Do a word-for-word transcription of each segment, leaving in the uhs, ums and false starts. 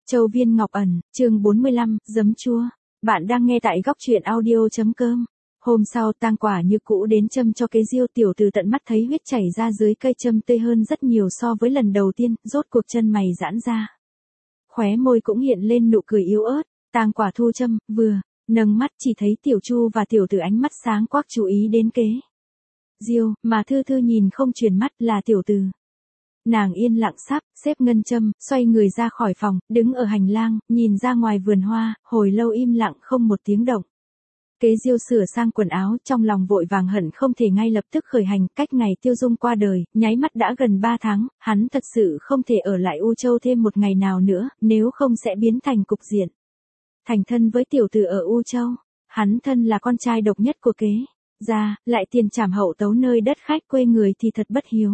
Châu Viên Ngọc Ẩn, chương bốn mươi lăm, giấm chua. Bạn đang nghe tại góc truyện audio.com. Hôm sau tang quả như cũ đến châm cho kế diêu, tiểu từ tận mắt thấy huyết chảy ra dưới cây châm tươi hơn rất nhiều so với lần đầu tiên, rốt cuộc chân mày giãn ra. Khóe môi cũng hiện lên nụ cười yếu ớt, tang quả thu châm, vừa, nâng mắt chỉ thấy tiểu chu và tiểu từ ánh mắt sáng quắc chú ý đến kế diêu, mà thư thư nhìn không chuyển mắt là tiểu từ. Nàng yên lặng sắp, xếp ngân châm, xoay người ra khỏi phòng, đứng ở hành lang, nhìn ra ngoài vườn hoa, hồi lâu im lặng không một tiếng động. Kế diêu sửa sang quần áo, trong lòng vội vàng hận không thể ngay lập tức khởi hành, cách ngày Tiêu Dung qua đời, nháy mắt đã gần ba tháng, hắn thật sự không thể ở lại U Châu thêm một ngày nào nữa, nếu không sẽ biến thành cục diện. Thành thân với tiểu tử ở U Châu, hắn thân là con trai độc nhất của kế gia, lại tiền trảm hậu tấu nơi đất khách quê người thì thật bất hiếu.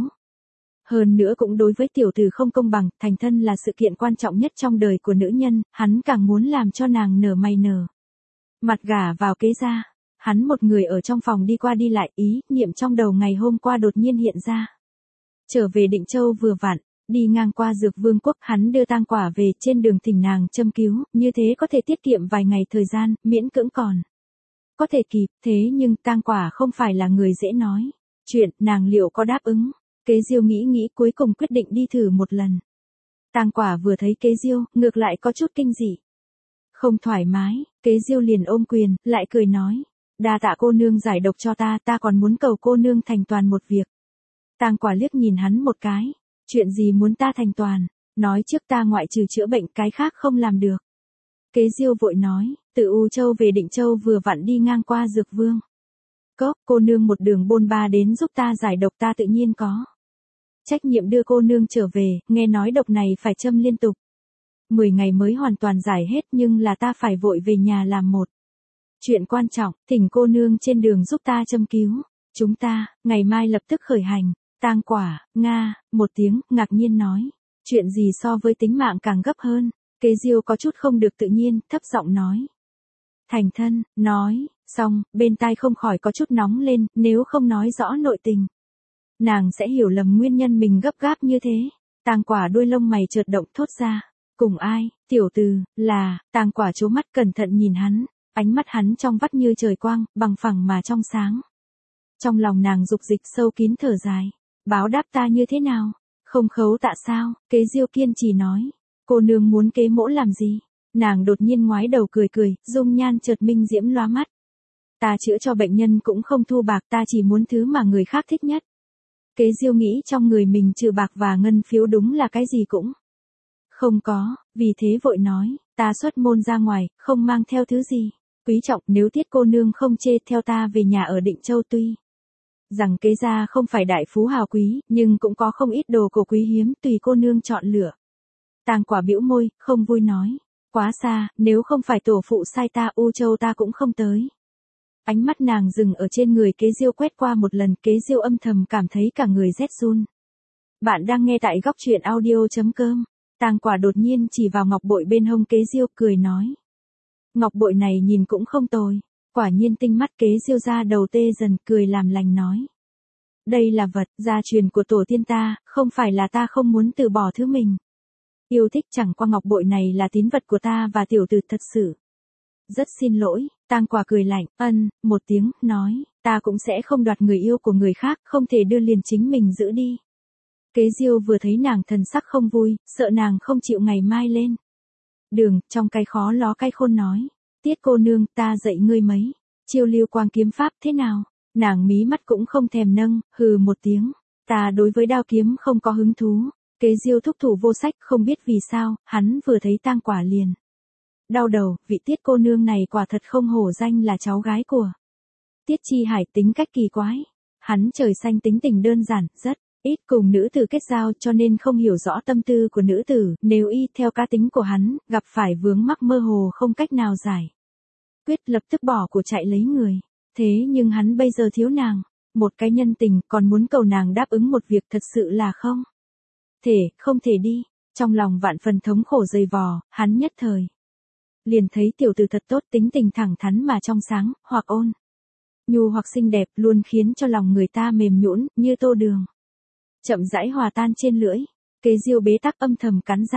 Hơn nữa cũng đối với tiểu tử không công bằng, thành thân là sự kiện quan trọng nhất trong đời của nữ nhân, hắn càng muốn làm cho nàng nở mày nở mặt gả vào kế gia. Hắn một người ở trong phòng đi qua đi lại, ý niệm trong đầu ngày hôm qua đột nhiên hiện ra. Trở về Định Châu vừa vặn, đi ngang qua Dược Vương quốc, hắn đưa tang quả về, trên đường thỉnh nàng châm cứu, như thế có thể tiết kiệm vài ngày thời gian, miễn cưỡng còn có thể kịp, thế nhưng tang quả không phải là người dễ nói chuyện, nàng liệu có đáp ứng? Kế diêu nghĩ nghĩ cuối cùng quyết định đi thử một lần. Tang quả vừa thấy kế diêu, ngược lại có chút kinh dị. Không thoải mái, kế diêu liền ôm quyền, lại cười nói. Đa tạ cô nương giải độc cho ta, ta còn muốn cầu cô nương thành toàn một việc. Tang quả liếc nhìn hắn một cái. Chuyện gì muốn ta thành toàn? Nói trước ta ngoại trừ chữa bệnh cái khác không làm được. Kế diêu vội nói, từ U Châu về Định Châu vừa vặn đi ngang qua Dược Vương cốc, cô nương một đường bôn ba đến giúp ta giải độc, ta tự nhiên có trách nhiệm đưa cô nương trở về, nghe nói độc này phải châm liên tục mười ngày mới hoàn toàn giải hết, nhưng là ta phải vội về nhà làm một chuyện quan trọng, thỉnh cô nương trên đường giúp ta châm cứu. Chúng ta, ngày mai lập tức khởi hành. Tang quả, nga, một tiếng, ngạc nhiên nói. Chuyện gì so với tính mạng càng gấp hơn? Kế diêu có chút không được tự nhiên, thấp giọng nói. Thành thân, nói, xong, bên tai không khỏi có chút nóng lên, nếu không nói rõ nội tình. Nàng sẽ hiểu lầm nguyên nhân mình gấp gáp như thế. Tang quả đuôi lông mày chợt động, thốt ra. Cùng ai? Tiểu từ, là, tang quả trố mắt cẩn thận nhìn hắn, ánh mắt hắn trong vắt như trời quang, bằng phẳng mà trong sáng. Trong lòng nàng dục dịch sâu kín thở dài. Báo đáp ta như thế nào? Không khấu tạ sao? Kế diêu kiên trì nói. Cô nương muốn kế mỗ làm gì? Nàng đột nhiên ngoái đầu cười cười, dung nhan chợt minh diễm lóa mắt. Ta chữa cho bệnh nhân cũng không thu bạc, ta chỉ muốn thứ mà người khác thích nhất. Kế diêu nghĩ trong người mình trừ bạc và ngân phiếu đúng là cái gì cũng không có, vì thế vội nói, ta xuất môn ra ngoài, không mang theo thứ gì quý trọng, nếu Tiết cô nương không chê, theo ta về nhà ở Định Châu. Tuy rằng kế gia không phải đại phú hào quý, nhưng cũng có không ít đồ cổ quý hiếm, tùy cô nương chọn lựa. Tang quả bĩu môi, không vui nói, quá xa, nếu không phải tổ phụ sai ta, U Châu ta cũng không tới. Ánh mắt nàng dừng ở trên người kế diêu quét qua một lần, kế diêu âm thầm cảm thấy cả người rét run. Bạn đang nghe tại góc truyện audio.com. Tang quả đột nhiên chỉ vào ngọc bội bên hông kế diêu, cười nói. Ngọc bội này nhìn cũng không tồi. Quả nhiên tinh mắt. Kế diêu ra đầu tê dần, cười làm lành nói. Đây là vật gia truyền của tổ tiên ta, không phải là ta không muốn từ bỏ thứ mình yêu thích, chẳng qua ngọc bội này là tín vật của ta và tiểu tử, thật sự rất xin lỗi. Tang quả cười lạnh, ân, một tiếng, nói, ta cũng sẽ không đoạt người yêu của người khác, không thể đưa liền chính mình giữ đi. Kế diêu vừa thấy nàng thần sắc không vui, sợ nàng không chịu ngày mai lên đường, trong cái khó ló cái khôn nói. Tiết cô nương, ta dạy ngươi mấy chiêu lưu quang kiếm pháp thế nào? Nàng mí mắt cũng không thèm nâng, hừ một tiếng. Ta đối với đao kiếm không có hứng thú. Kế diêu thúc thủ vô sách, không biết vì sao, hắn vừa thấy tang quả liền đau đầu, vị Tiết cô nương này quả thật không hổ danh là cháu gái của Tiết Chi Hải, tính cách kỳ quái. Hắn trời xanh tính tình đơn giản, rất ít cùng nữ tử kết giao, cho nên không hiểu rõ tâm tư của nữ tử, nếu y theo cá tính của hắn, gặp phải vướng mắc mơ hồ không cách nào giải quyết, lập tức bỏ của chạy lấy người. Thế nhưng hắn bây giờ thiếu nàng, một cái nhân tình, còn muốn cầu nàng đáp ứng một việc, thật sự là không thể, không thể đi. Trong lòng vạn phần thống khổ dày vò, hắn nhất thời liền thấy tiểu tử thật tốt, tính tình thẳng thắn mà trong sáng, hoặc ôn nhu hoặc xinh đẹp, luôn khiến cho lòng người ta mềm nhũn như tô đường chậm rãi hòa tan trên lưỡi. Kế diêu bế tắc âm thầm cắn răng,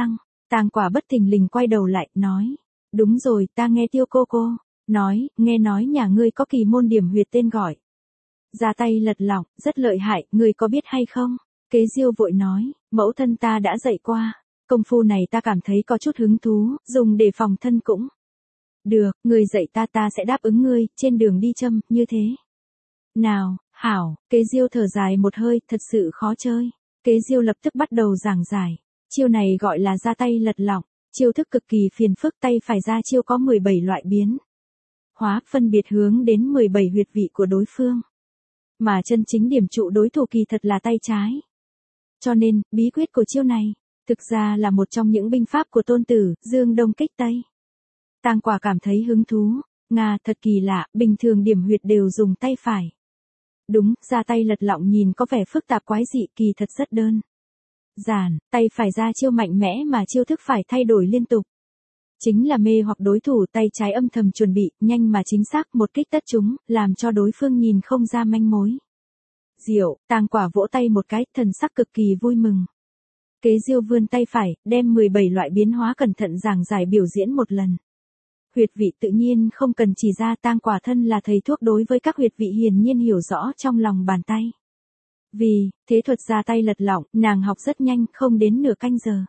Tang Quả bất thình lình quay đầu lại, nói. Đúng rồi, ta nghe Tiêu cô cô nói, nghe nói nhà ngươi có kỳ môn điểm huyệt tên gọi. Ra tay lật lọng, rất lợi hại, ngươi có biết hay không? Kế Diêu vội nói, mẫu thân ta đã dạy qua. Công phu này ta cảm thấy có chút hứng thú, dùng để phòng thân cũng. Được, ngươi dạy ta ta sẽ đáp ứng ngươi, trên đường đi châm, như thế. Nào, hảo, Kế Diêu thở dài một hơi, thật sự khó chơi. Kế Diêu lập tức bắt đầu giảng giải. Chiêu này gọi là ra tay lật lọng, chiêu thức cực kỳ phiền phức, tay phải ra chiêu có mười bảy loại biến hóa, phân biệt hướng đến mười bảy huyệt vị của đối phương. Mà chân chính điểm trụ đối thủ kỳ thật là tay trái. Cho nên, bí quyết của chiêu này, thực ra là một trong những binh pháp của Tôn Tử, Dương Đông Kích Tây. Tang Quả cảm thấy hứng thú, Nga thật kỳ lạ, bình thường điểm huyệt đều dùng tay phải. Đúng, ra tay lật lọng nhìn có vẻ phức tạp quái dị, kỳ thật rất đơn giản, tay phải ra chiêu mạnh mẽ mà chiêu thức phải thay đổi liên tục. Chính là mê hoặc đối thủ, tay trái âm thầm chuẩn bị, nhanh mà chính xác, một kích tất chúng, làm cho đối phương nhìn không ra manh mối. Diệu, Tang Quả vỗ tay một cái, thần sắc cực kỳ vui mừng. Kế Diêu vươn tay phải, đem mười bảy loại biến hóa cẩn thận giảng giải biểu diễn một lần. Huyệt vị tự nhiên không cần chỉ ra, Tang Quả thân là thầy thuốc đối với các huyệt vị hiển nhiên hiểu rõ trong lòng bàn tay. Vì, thế thuật ra tay lật lọng, nàng học rất nhanh, không đến nửa canh giờ.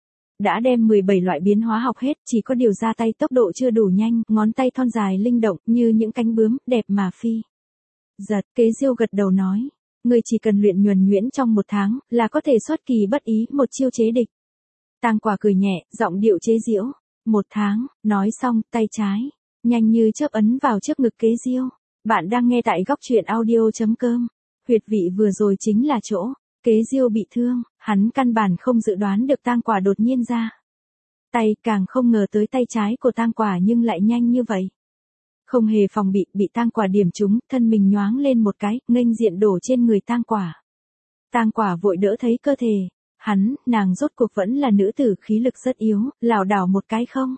Đã đem mười bảy loại biến hóa học hết, chỉ có điều ra tay tốc độ chưa đủ nhanh, ngón tay thon dài linh động, như những cánh bướm, đẹp mà phi. Giật, Kế Diêu gật đầu nói, ngươi chỉ cần luyện nhuần nhuyễn trong một tháng, là có thể xuất kỳ bất ý, một chiêu chế địch. Tang Quả cười nhẹ, giọng điệu chế giễu, một tháng, nói xong, tay trái, nhanh như chớp ấn vào trước ngực Kế Diêu. Bạn đang nghe tại góc truyện audio chấm com. Huyệt vị vừa rồi chính là chỗ Kế Diêu bị thương, hắn căn bản không dự đoán được Tang Quả đột nhiên ra tay, càng không ngờ tới tay trái của Tang Quả nhưng lại nhanh như vậy. Không hề phòng bị, bị Tang Quả điểm trúng, thân mình nhoáng lên một cái, nghênh diện đổ trên người Tang Quả. Tang Quả vội đỡ thấy cơ thể, hắn, nàng rốt cuộc vẫn là nữ tử, khí lực rất yếu, lảo đảo một cái không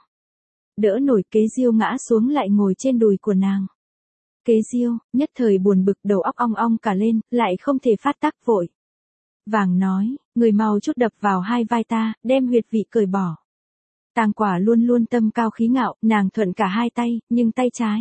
đỡ nổi, Kế Diêu ngã xuống lại ngồi trên đùi của nàng. Kế Diêu, nhất thời buồn bực, đầu óc ong ong cả lên, lại không thể phát tác, vội vàng nói, người mau chút đập vào hai vai ta, đem huyệt vị cởi bỏ. Tang Quả luôn luôn tâm cao khí ngạo, nàng thuận cả hai tay, nhưng tay trái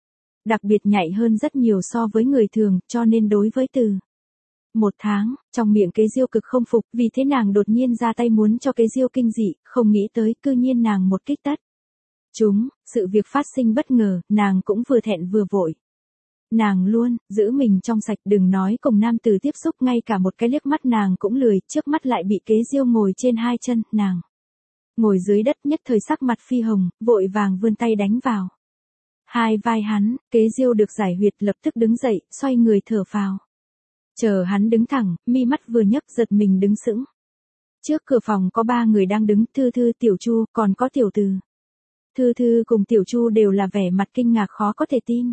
đặc biệt nhạy hơn rất nhiều so với người thường, cho nên đối với từ một tháng, trong miệng Kế Diêu cực không phục, vì thế nàng đột nhiên ra tay muốn cho Kế Diêu kinh dị, không nghĩ tới cư nhiên nàng một kích tất chúng, sự việc phát sinh bất ngờ, nàng cũng vừa thẹn vừa vội. Nàng luôn giữ mình trong sạch, đừng nói cùng nam tử tiếp xúc, ngay cả một cái liếc mắt nàng cũng lười, trước mắt lại bị Kế Diêu ngồi trên hai chân, nàng ngồi dưới đất, nhất thời sắc mặt phi hồng, vội vàng vươn tay đánh vào hai vai hắn. Kế Diêu được giải huyệt, lập tức đứng dậy, xoay người thở phào. Chờ hắn đứng thẳng, mi mắt vừa nhấc, giật mình đứng sững. Trước cửa phòng có ba người đang đứng, Thư Thư, Tiểu Chu, còn có Tiểu Từ. Thư Thư cùng Tiểu Chu đều là vẻ mặt kinh ngạc khó có thể tin.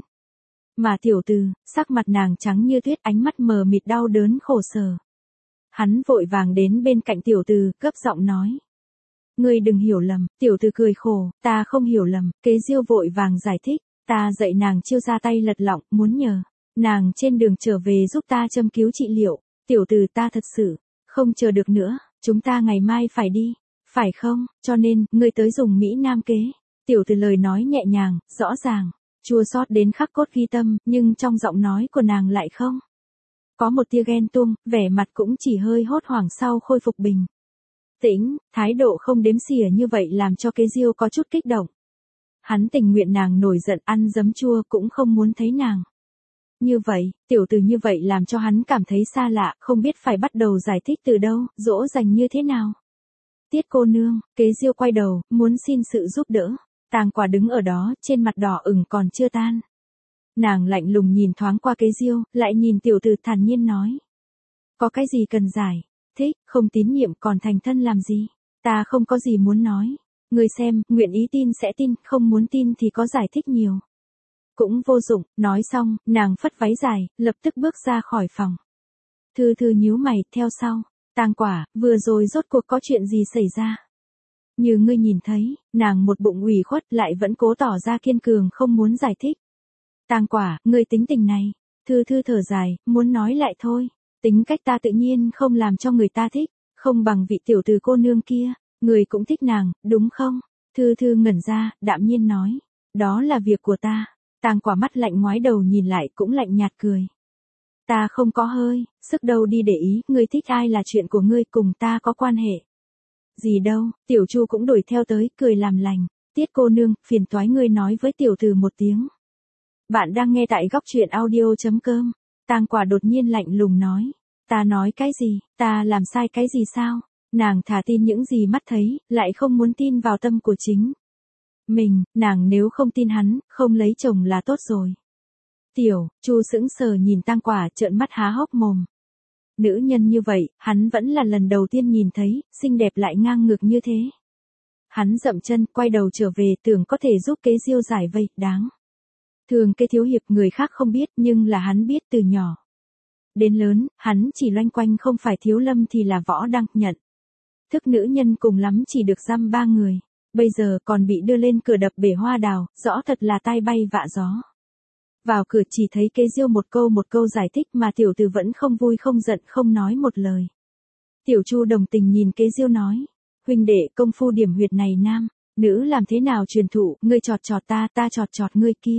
Mà Tiểu Từ, sắc mặt nàng trắng như tuyết, ánh mắt mờ mịt đau đớn khổ sở. Hắn vội vàng đến bên cạnh Tiểu Từ, gấp giọng nói. Ngươi đừng hiểu lầm. Tiểu Từ cười khổ, ta không hiểu lầm. Kế Diêu vội vàng giải thích, ta dạy nàng chiêu ra tay lật lọng, muốn nhờ nàng trên đường trở về giúp ta châm cứu trị liệu. Tiểu Từ, ta thật sự không chờ được nữa, chúng ta ngày mai phải đi, phải không, cho nên, ngươi tới dùng Mỹ Nam kế. Tiểu Từ lời nói nhẹ nhàng, rõ ràng, chua xót đến khắc cốt ghi tâm, nhưng trong giọng nói của nàng lại không có một tia ghen tuông, vẻ mặt cũng chỉ hơi hốt hoảng sau khôi phục bình tĩnh, thái độ không đếm xỉa như vậy làm cho Kế Diêu có chút kích động. Hắn tình nguyện nàng nổi giận ăn giấm chua, cũng không muốn thấy nàng như vậy. Tiểu Từ như vậy làm cho hắn cảm thấy xa lạ, không biết phải bắt đầu giải thích từ đâu, dỗ dành như thế nào. Tiết cô nương. Kế Diêu quay đầu, muốn xin sự giúp đỡ. Tang Quả đứng ở đó, trên mặt đỏ ửng còn chưa tan. Nàng lạnh lùng nhìn thoáng qua Kế Diêu, lại nhìn Tiểu Từ thản nhiên nói. Có cái gì cần giải thích, không tín nhiệm còn thành thân làm gì? Ta không có gì muốn nói. Người xem, nguyện ý tin sẽ tin, không muốn tin thì có giải thích nhiều cũng vô dụng. Nói xong, nàng phất váy dài, lập tức bước ra khỏi phòng. Thư Thư nhíu mày, theo sau. Tang Quả, vừa rồi rốt cuộc có chuyện gì xảy ra? Như ngươi nhìn thấy, nàng một bụng ủy khuất, lại vẫn cố tỏ ra kiên cường không muốn giải thích. Tang Quả, ngươi tính tình này. Thư Thư thở dài, muốn nói lại thôi. Tính cách ta tự nhiên không làm cho người ta thích, không bằng vị Tiểu Từ cô nương kia. Người cũng thích nàng, đúng không? Thư Thư ngẩn ra, đạm nhiên nói. Đó là việc của ta. Tang Quả mắt lạnh ngoái đầu nhìn lại cũng lạnh nhạt cười. Ta không có hơi, sức đâu đi để ý, ngươi thích ai là chuyện của ngươi, cùng ta có quan hệ gì đâu. Tiểu Chu cũng đuổi theo tới, cười làm lành. Tiết cô nương, phiền toái ngươi nói với tiểu từ một tiếng. Bạn đang nghe tại góc truyện audio.com. Tang Quả đột nhiên lạnh lùng nói. Ta nói cái gì, ta làm sai cái gì sao? Nàng thà tin những gì mắt thấy, lại không muốn tin vào tâm của chính mình, nàng nếu không tin hắn, không lấy chồng là tốt rồi. Tiểu Chu sững sờ nhìn Tang Quả, trợn mắt há hốc mồm. Nữ nhân như vậy, hắn vẫn là lần đầu tiên nhìn thấy, xinh đẹp lại ngang ngược như thế. Hắn dậm chân, quay đầu trở về, tưởng có thể giúp Kế Diêu giải vây, đáng. Thường Kế thiếu hiệp người khác không biết, nhưng là hắn biết từ nhỏ đến lớn, hắn chỉ loanh quanh không phải Thiếu Lâm thì là Võ Đăng nhận. Thức nữ nhân cùng lắm chỉ được giam ba người, bây giờ còn bị đưa lên cửa đập bể hoa đào, rõ thật là tai bay vạ gió. Vào cửa chỉ thấy Kế Diêu một câu một câu giải thích mà tiểu tử vẫn không vui không giận không nói một lời. Tiểu Chu đồng tình nhìn Kế Diêu nói, huynh đệ công phu điểm huyệt này nam, nữ làm thế nào truyền thụ, ngươi chọt chọt ta, ta chọt chọt ngươi kia.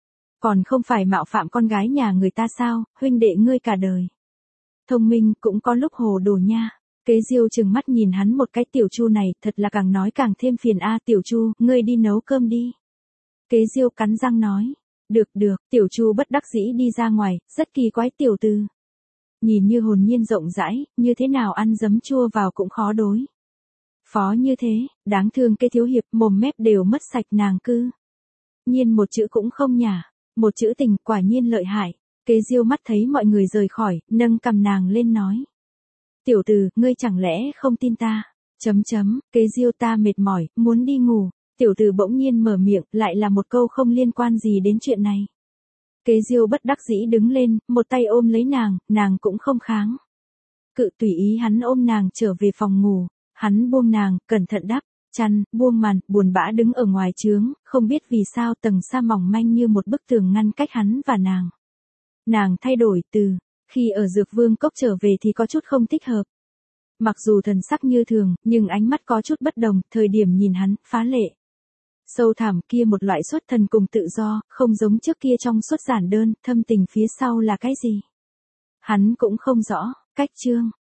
Còn không phải mạo phạm con gái nhà người ta sao, huynh đệ ngươi cả đời. Thông minh cũng có lúc hồ đồ nha. Kế Diêu trừng mắt nhìn hắn một cái, Tiểu Chu này thật là càng nói càng thêm phiền a. Tiểu Chu, ngươi đi nấu cơm đi. Kế Diêu cắn răng nói. Được được, Tiểu Chu bất đắc dĩ đi ra ngoài, rất kỳ quái tiểu tư. Nhìn như hồn nhiên rộng rãi, như thế nào ăn giấm chua vào cũng khó đối phó như thế, đáng thương Kế thiếu hiệp mồm mép đều mất sạch, nàng cư nhiên một chữ cũng không nhả, một chữ tình, quả nhiên lợi hại. Kế Diêu mắt thấy mọi người rời khỏi, nâng cầm nàng lên nói. Tiểu từ, ngươi chẳng lẽ không tin ta? Chấm chấm, Kế Diêu ta mệt mỏi, muốn đi ngủ. Tiểu từ bỗng nhiên mở miệng, lại là một câu không liên quan gì đến chuyện này. Kế Diêu bất đắc dĩ đứng lên, một tay ôm lấy nàng, nàng cũng không kháng cự, tùy ý hắn ôm nàng trở về phòng ngủ. Hắn buông nàng, cẩn thận đắp chăn, buông màn, buồn bã đứng ở ngoài trướng, không biết vì sao tầng sa mỏng manh như một bức tường ngăn cách hắn và nàng. Nàng thay đổi từ khi ở Dược Vương Cốc trở về thì có chút không thích hợp. Mặc dù thần sắc như thường, nhưng ánh mắt có chút bất đồng, thời điểm nhìn hắn, phá lệ. Sâu thẳm kia một loại xuất thần cùng tự do, không giống trước kia trong suốt giản đơn, thâm tình phía sau là cái gì? Hắn cũng không rõ, cách chương.